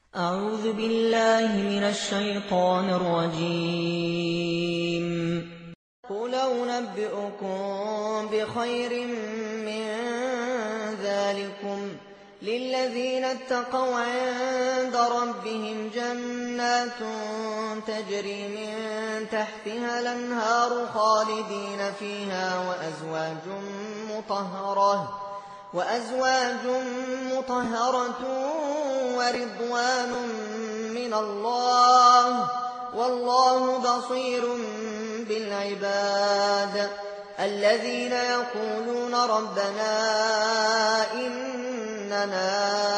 أعوذ بالله من الشيطان الرجيم. قل أنبئكم بخير من ذلكم للذين اتقوا عند ربهم جنات تجري من تحتها الأنهار خالدين فيها وأزواج مطهرة ورضوان من الله والله بصير بالعباد. الذين يقولون ربنا إننا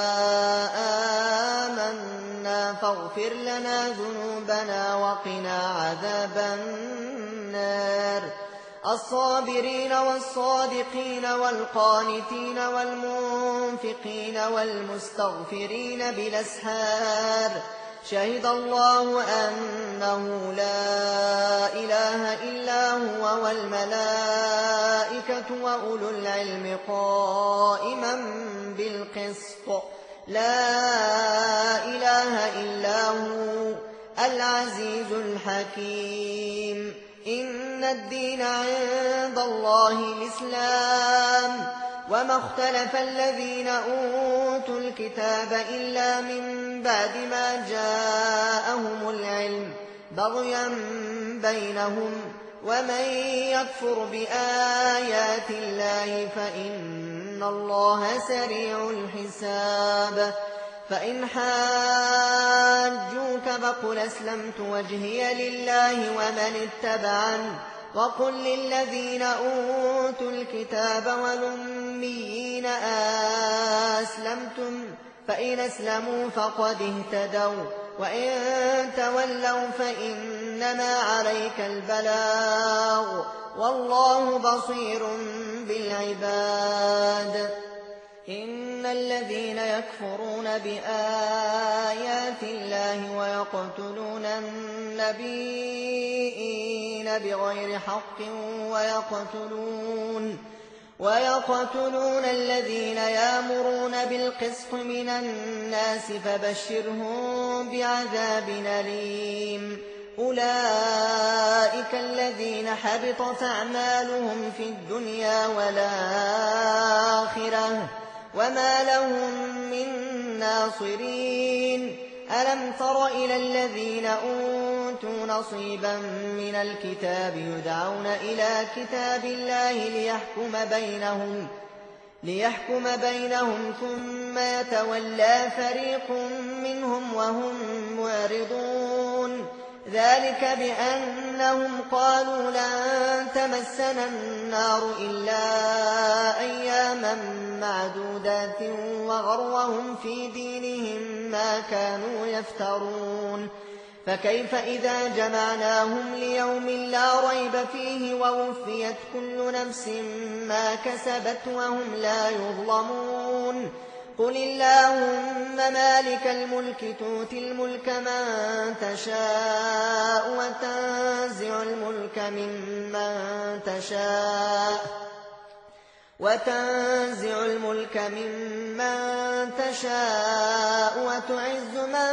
آمنا فاغفر لنا ذنوبنا وقنا عذاب النار. الصابرين والصادقين والقانتين والمنفقين والمستغفرين بالأسحار شهد الله أنه لا إله إلا هو والملائكة وأولو العلم قائما بالقسط لا إله إلا هو العزيز الحكيم. إن الدين عند الله الإسلام وما اختلف الذين أوتوا الكتاب إلا من بعد ما جاءهم العلم بغيا بينهم ومن يكفر بآيات الله فإن الله سريع الحساب. فإن حاجوك فقل أسلمت وجهي لله ومن اتبعني وقل للذين أوتوا الكتاب والأميين أسلمتم فإن أسلموا فقد اهتدوا وإن تولوا فإنما عليك البلاغ والله بصير بالعباد. إن الذين يكفرون بآيات الله ويقتلون النبيين بغير حق ويقتلون الذين يأمرون بالقسط من الناس فبشرهم بعذاب أليم. أولئك الذين حبطت أعمالهم في الدنيا والآخرة وما لهم من ناصرين. ألم تر إلى الذين أوتوا نصيبا من الكتاب يدعون إلى كتاب الله ليحكم بينهم ثم يتولى فريق منهم وهم معرضون. ذلك بأنهم قالوا لن تمسنا النار إلا أياما معدودات وغرهم في دينهم ما كانوا يفترون. فكيف إذا جمعناهم ليوم لا ريب فيه ووفيت كل نفس ما كسبت وهم لا يظلمون. قل اللهم مالك الملك تؤتي الملك من تشاء وتنزع الملك ممن تشاء وتعز من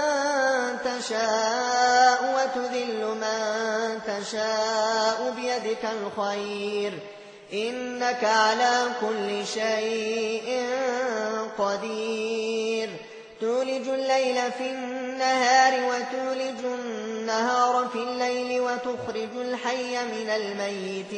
تشاء وتذل من تشاء بيدك الخير إنك على كل شيء قدير. تولج الليل في النهار وتولج النهار في الليل وتخرج الحي من الميت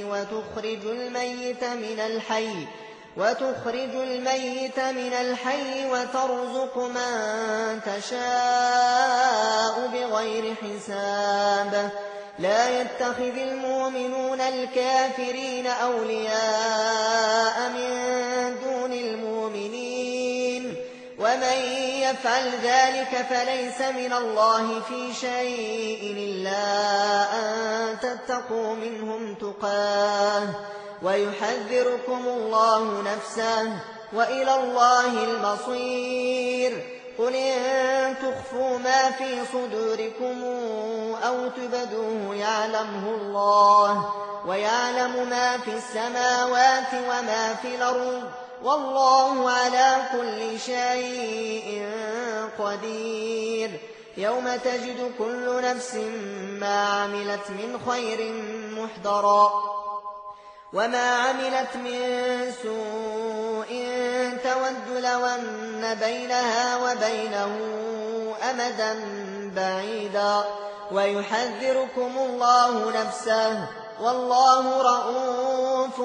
وتخرج الميت من الحي وترزق من تشاء بغير حساب. لا يتخذ المؤمنون الكافرين أولياء من دون المؤمنين ومن يفعل ذلك فليس من الله في شيء إلا أن تتقوا منهم تقاه ويحذركم الله نفسه وإلى الله المصير. قل إن تخفوا ما في صدوركم أو تبدوه يعلمه الله ويعلم ما في السماوات وما في الأرض والله على كل شيء قدير. يوم تجد كل نفس ما عملت من خير محضرا وما عملت من سوء تود لو أن بينها وبينه أمدا بعيدا ويحذركم الله نفسه والله رءوف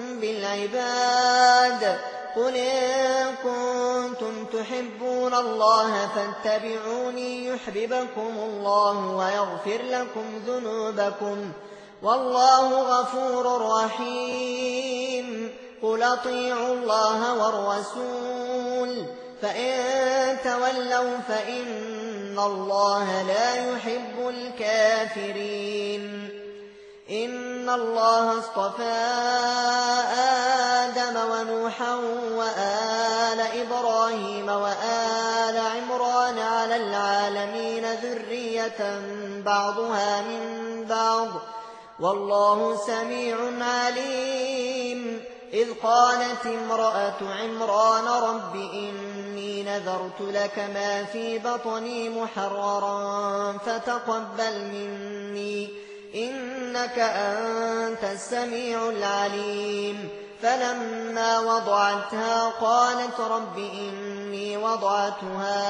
بالعباد. قل إن كنتم تحبون الله فاتبعوني يحببكم الله ويغفر لكم ذنوبكم والله غفور رحيم. قل أطيعوا الله والرسول فإن تولوا فإن الله لا يحب الكافرين. إن الله اصطفى آدم ونوحا وآل إبراهيم وآل عمران على العالمين ذرية بعضها من بعض والله سميع عليم. إذ قالت امرأة عمران رب إني نذرت لك ما في بطني محررا فتقبل مني إنك أنت السميع العليم. فلما وضعتها قالت رب إني وضعتها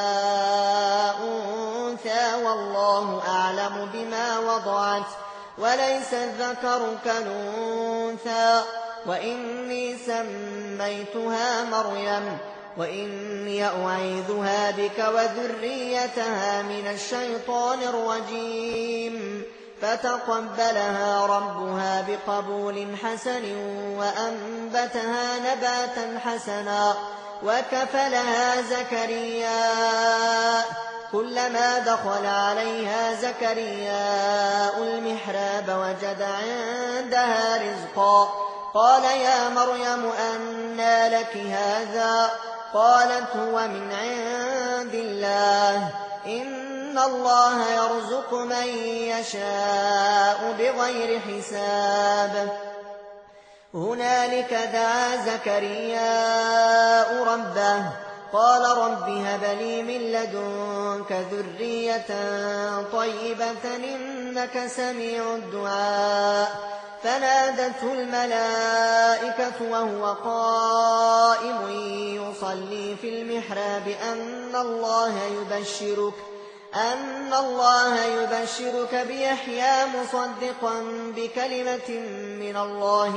أنثى والله أعلم بما وضعت وليس الذكر كالأنثى وإني سميتها مريم وإني أعيذها بك وذريتها من الشيطان الرجيم. فتقبلها ربها بقبول حسن وأنبتها نباتا حسنا وكفلها زكريا. كلما دخل عليها زكريا المحراب وجد عندها رزقا قال يا مريم أنى لك هذا؟ قالت هو من عند الله إن الله يرزق من يشاء بغير حساب. هنالك دعا زكريا ربه قال رب هب لي من لدنك ذرية طيبة إنك سميع الدعاء. فنادته الملائكة وهو قائم يصلي في المحراب أن الله يبشرك بيحيى مصدقا بكلمة من الله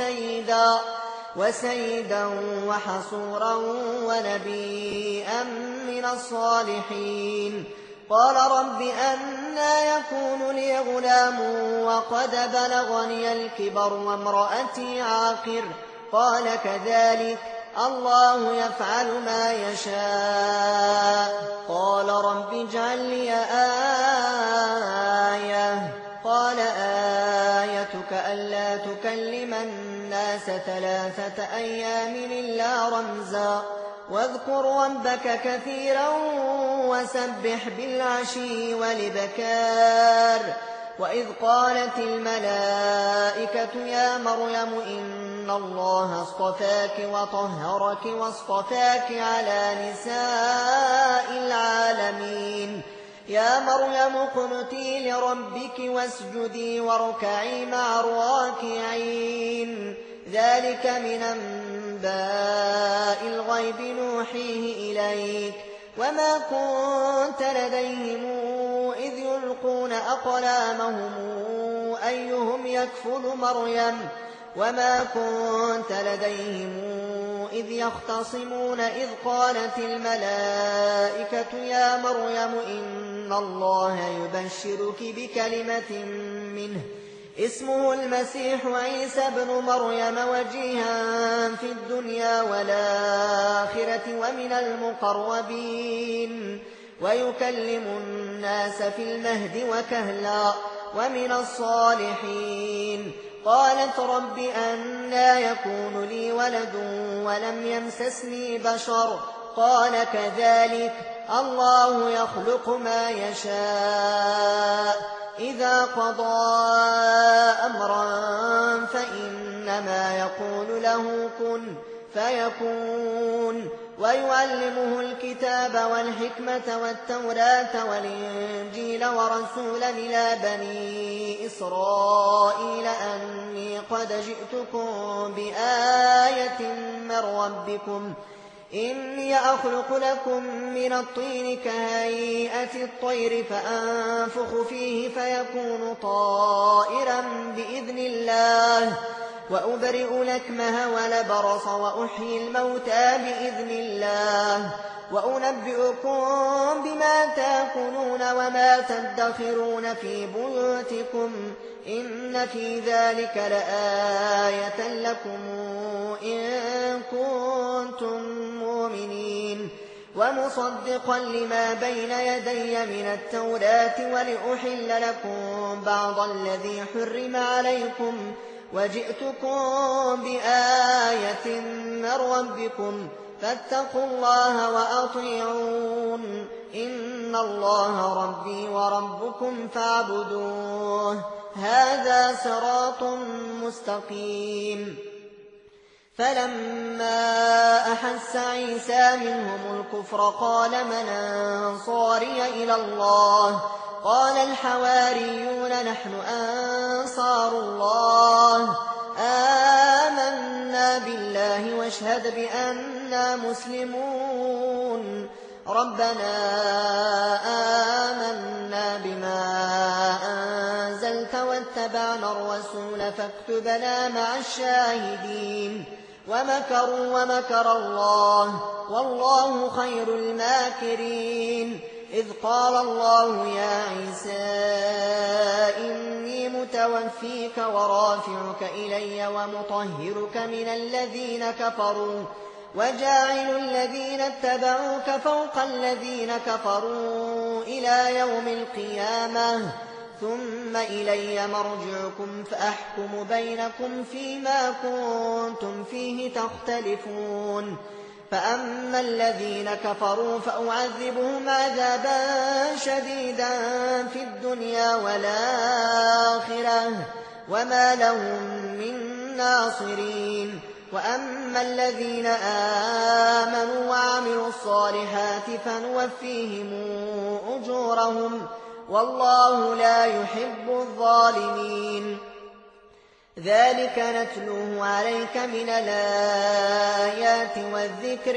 وسيدا وحصورا ونبيا من الصالحين. قال رب أنى يكون لي غلام وقد بلغني الكبر وامرأتي عاقر؟ قال كذلك الله يفعل ما يشاء. قال رب اجعل لي آية. قال آيتك ألا تكلم الناس 3 أيام إلا رمزا واذكر ربك كثيرا وسبح بالعشي والإبكار. وإذ قالت الملائكة يا مريم إن الله اصطفاك وطهرك واصطفاك على نساء العالمين. يا مريم اقنتي لربك واسجدي واركعي مع الراكعين. ذلك من أنباء الغيب نوحيه إليك وما كنت لديهم إذ يلقون أقلامهم أيهم يكفل مريم وما كنت لديهم إذ يختصمون إذ قالت الملائكة يا مريم إن الله يبشرك بكلمة منه اسمه المسيح عيسى بن مريم وجيها في الدنيا والآخرة ومن المقربين ويكلم الناس في المهد وكهلا ومن الصالحين. قالت رب أنى يكون لي ولد ولم يمسسني بشر؟ قال كذلك الله يخلق ما يشاء إذا قضى أمرا فإنما يقول له كن فيكون ويعلمه الكتاب والحكمة والتوراة والإنجيل ورسولا إلى بني إسرائيل أني قد جئتكم بآية من ربكم إني أخلق لكم من الطين كهيئة الطير فأنفخ فيه فيكون طائرا بإذن الله وأبرئ الأكمه والأبرص وأحيي الموتى بإذن الله وأنبئكم بما تأكلون وما تدخرون في بيوتكم إن في ذلك لآية لكم إن كنتم مؤمنين ومصدقا لما بين يدي من التوراة ولأحل لكم بعض الذي حرم عليكم وجئتكم بآية من ربكم فاتقوا الله وأطيعون إن الله ربي وربكم فاعبدوه هذا صراط مستقيم. فلما أحس عيسى منهم الكفر قال من أنصاري إلى الله قال الحواريون نحن أنصار الله آمنا بالله واشهد بأننا مسلمون ربنا آمنا بما أنزلت واتبعنا الرسول فاكتبنا مع الشاهدين ومكروا ومكر الله والله خير الماكرين إذ قال الله يا عيسى إني متوفيك ورافعك إلي ومطهرك من الذين كفروا وجاعل الذين اتبعوك فوق الذين كفروا إلى يوم القيامة ثم إلي مرجعكم فأحكم بينكم فيما كنتم فيه تختلفون فأما الذين كفروا فأعذبهم عذابا شديدا في الدنيا والآخرة وما لهم من ناصرين وأما الذين آمنوا وعملوا الصالحات فنوفيهم أجورهم والله لا يحب الظالمين ذلك نتلوه عليك من الآيات والذكر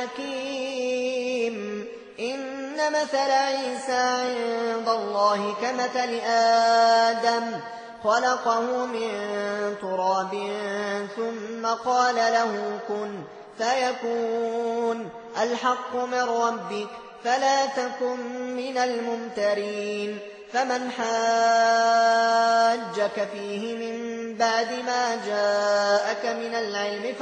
الحكيم إن مثل عيسى عند الله كمثل آدم خلقه من تراب ثم قال له كن فيكون الحق من ربك فلا تكن من الممترين فمن حاجك فيه من بعد ما جاءك من العلم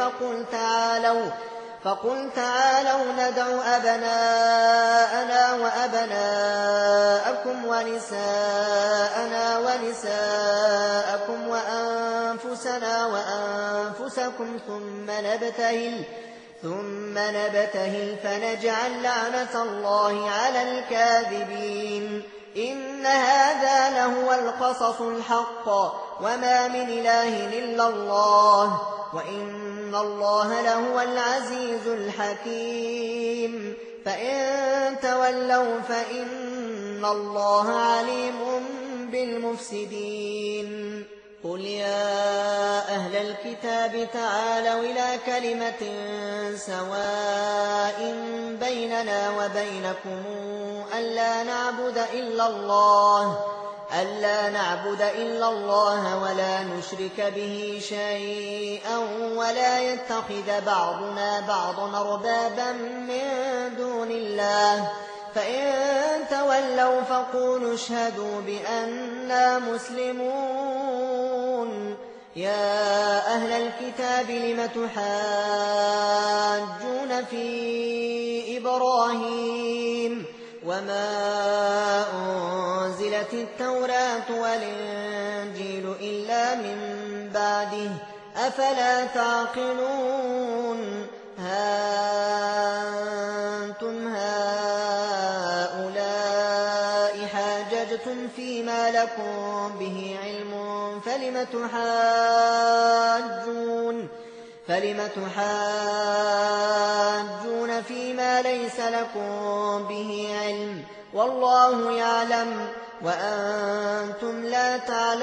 فقل تعالوا ندع أبناءنا وأبناءكم ونساءنا ونساءكم وأنفسنا وأنفسكم ثم نبتهل فنجعل لعنة الله على الكاذبين إن هذا لهو القصص الحق وما من إله إلا الله وإن الله لهو العزيز الحكيم فإن تولوا فإن الله عليم بالمفسدين قل يا أهل الكتاب تعالوا إلى كلمة سواء بيننا وبينكم ألا نعبد إلا الله ولا نشرك به شيئا ولا يتخذ بعضنا بعضا أربابا من دون الله فإن تولوا فقولوا اشهدوا بأننا مسلمون يا أهل الكتاب لم تحاجون في إبراهيم وما أنزلت التوراة والإنجيل إلا من بعده أفلا تعقلون أنتم هؤلاء حاججتم فيما لكم به علم فلم فلم تحاجون فيما ليس لكم به علم والله يعلم وأنتم لا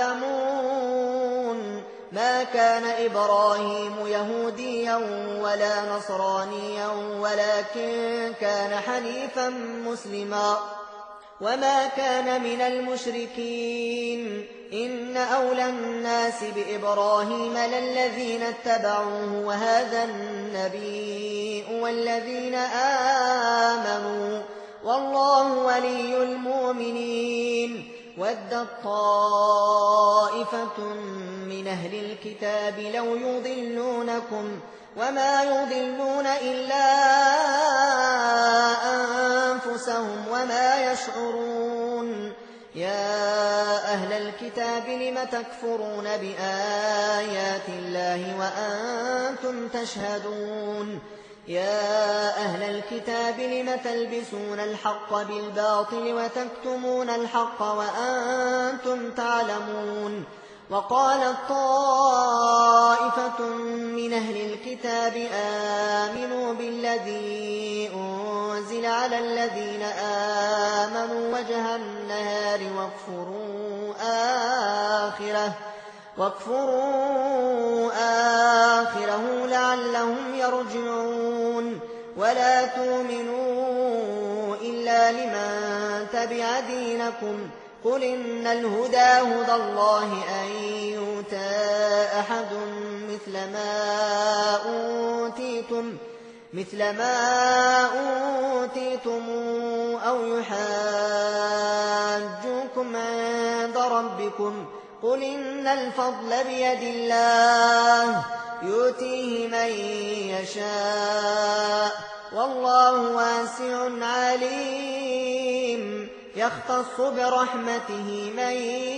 تعلمون ما كان إبراهيم يهوديا ولا نصرانيا ولكن كان حنيفا مسلما وما كان من المشركين إن أولى الناس بإبراهيم للذين اتبعوه وهذا النبي والذين آمنوا والله ولي المؤمنين ودت طائفة من أهل الكتاب لو يضلونكم وما يضلون إلا أنفسهم وما يشعرون يا أهل الكتاب لم تكفرون بآيات الله وأنتم تشهدون يا أهل الكتاب لم تلبسون الحق بالباطل وتكتمون الحق وأنتم تعلمون وقالت طائفة من أهل الكتاب آمنوا بالذي أنزل على الذين آمنوا وجه النهار واكفروا آخره لعلهم يرجعون ولا تؤمنوا إلا لمن تبع دينكم قل إن الهدى هدى الله أن يؤتى أحد مثل ما أوتيتم أو يحاجوكم عند ربكم قل إن الفضل بيد الله يؤتيه من يشاء والله واسع عليم يختص برحمته من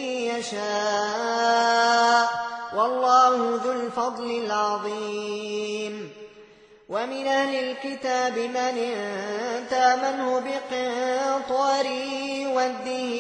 يشاء والله ذو الفضل العظيم ومن أهل الكتاب من تامنه بقنطار يوده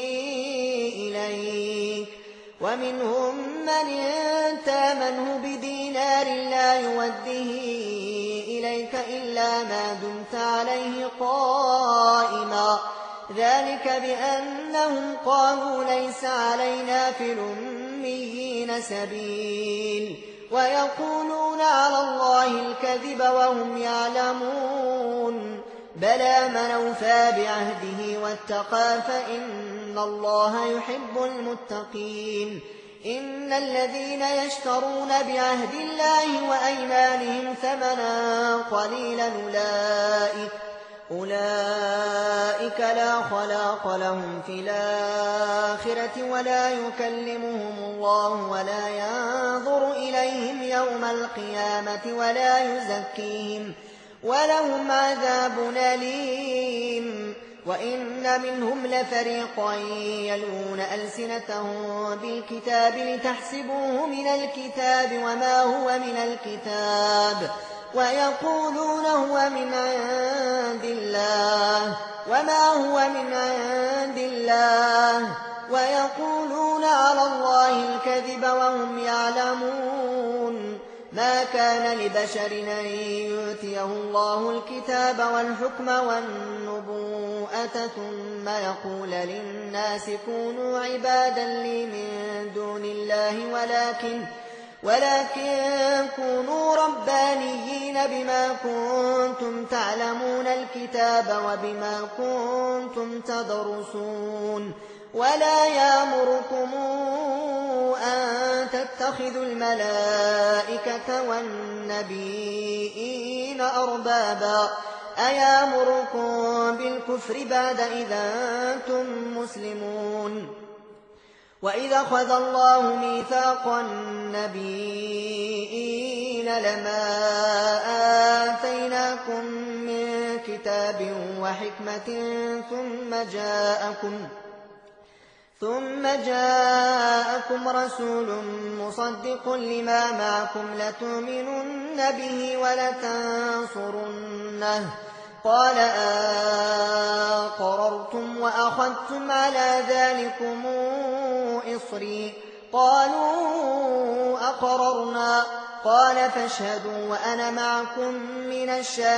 إليك ومنهم من تامنه بدينار لا يوده إليك إلا ما دمت عليه قائما ذلك بأنهم قالوا ليس علينا في الأميين سبيل ويقولون على الله الكذب وهم يعلمون بلى من أوفى بعهده واتقى فإن الله يحب المتقين إن الذين يشترون بعهد الله وأيمانهم ثمنا قليلا أولئك لا خلاق لهم في الآخرة ولا يكلمهم الله ولا ينظر إليهم يوم القيامة ولا يزكيهم ولهم عذاب أليم وإن منهم لفريقا يلون ألسنتهم بالكتاب لتحسبوه من الكتاب وما هو من الكتاب ويقولون هو من عند الله وما هو من عند الله ويقولون على الله الكذب وهم يعلمون ما كان لبشر أن يؤتيه الله الكتاب والحكم والنبوءة ثم يقول للناس كونوا عبادا لي من دون الله ولكن كونوا ربانيين بما كنتم تعلمون الكتاب وبما كنتم تدرسون ولا يأمركم أن تتخذوا الملائكة والنبيين أربابا أيأمركم بالكفر بعد إذا أنتم مسلمون وإذا أخذ الله ميثاق النبيين لما آتيناكم من كتاب وحكمة ثم جاءكم رسول مصدق لما معكم لتؤمنن به ولتنصرنه قال أقررتم وأخذتم على ذلكم إصري قالوا أقررنا قال فاشهدوا وأنا معكم من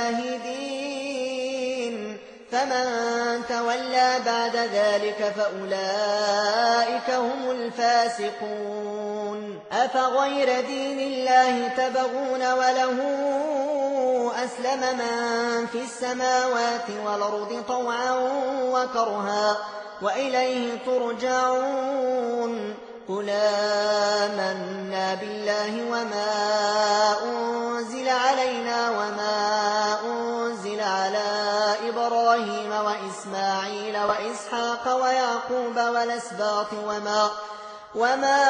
الشاهدين فمن تولى بعد ذلك فأولئك هم الفاسقون أفغير دين الله تبغون وله أسلم من في السماوات والأرض طوعا وكرها وإليه ترجعون قل آمنا بالله وما أنزل علينا وما أنزل على إبراهيم وإسماعيل وإسحاق ويعقوب والأسباط وما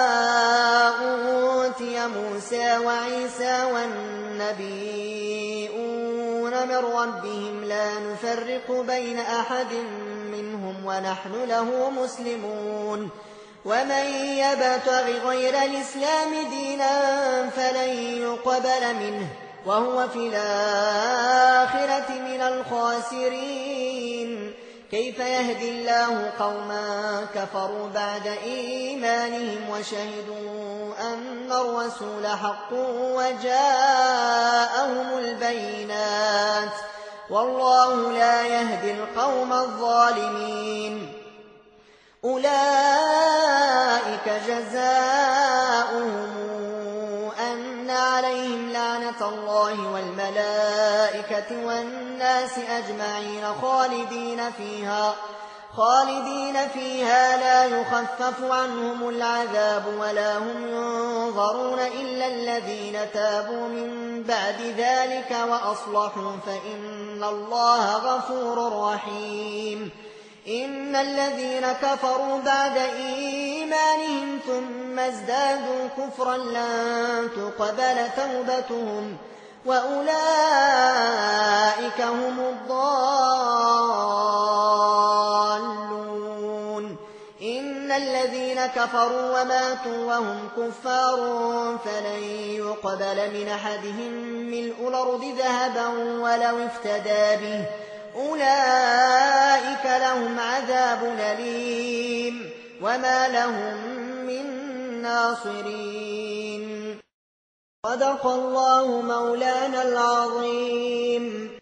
أوتي موسى وعيسى والنبيون من ربهم لا نفرق بين أحد منهم ونحن له مسلمون ومن يبتغ غير الإسلام دينا فلن يقبل منه وهو في الآخرة من الخاسرين كيف يهدي الله قوما كفروا بعد إيمانهم وشهدوا أن الرسول حق وجاءهم البينات والله لا يهدي القوم الظالمين أولئك جزاؤهم أن عليهم لعنة الله والملائكة والناس أجمعين خالدين فيها لا يخفف عنهم العذاب ولا هم ينظرون إلا الذين تابوا من بعد ذلك وأصلحوا فإن الله غفور رحيم إن الذين كفروا بعد إيمانهم ثم ازدادوا كفرا لن تقبل توبتهم وأولئك هم الضالون إن الذين كفروا وماتوا وهم كفار فلن يقبل من أحدهم ملء الأرض ذهبا ولو افتدى به أولئك لهم عذاب أليم وما لهم من ناصرين صدق الله مولانا العظيم.